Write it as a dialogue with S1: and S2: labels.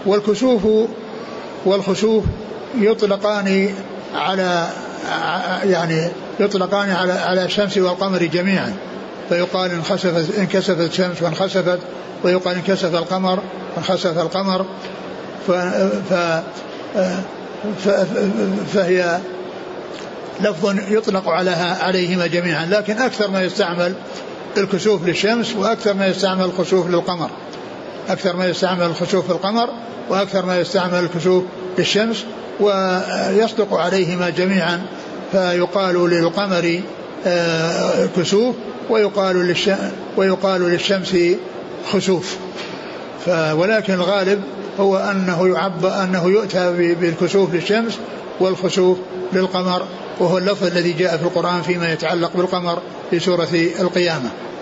S1: والكسوف والخسوف يطلقان على يعني يطلقان على الشمس والقمر جميعا، فيقال انكسفت الشمس وانخسفت، ويقال انكسف القمر وانخسف القمر، فهي لفظ يطلق عليهما جميعا، لكن أكثر ما يستعمل الكسوف للشمس وأكثر ما يستعمل الخسوف للقمر، أكثر ما يستعمل الخسوف للقمر وأكثر ما يستعمل الكسوف للشمس، ويصدق عليهما جميعا، فيقال للقمر كسوف ويقال للشمس خسوف. ولكن الغالب هو أنه يؤتى بالكسوف للشمس والخسوف للقمر، وهو اللفظ الذي جاء في القرآن فيما يتعلق بالقمر في سورة القيامة.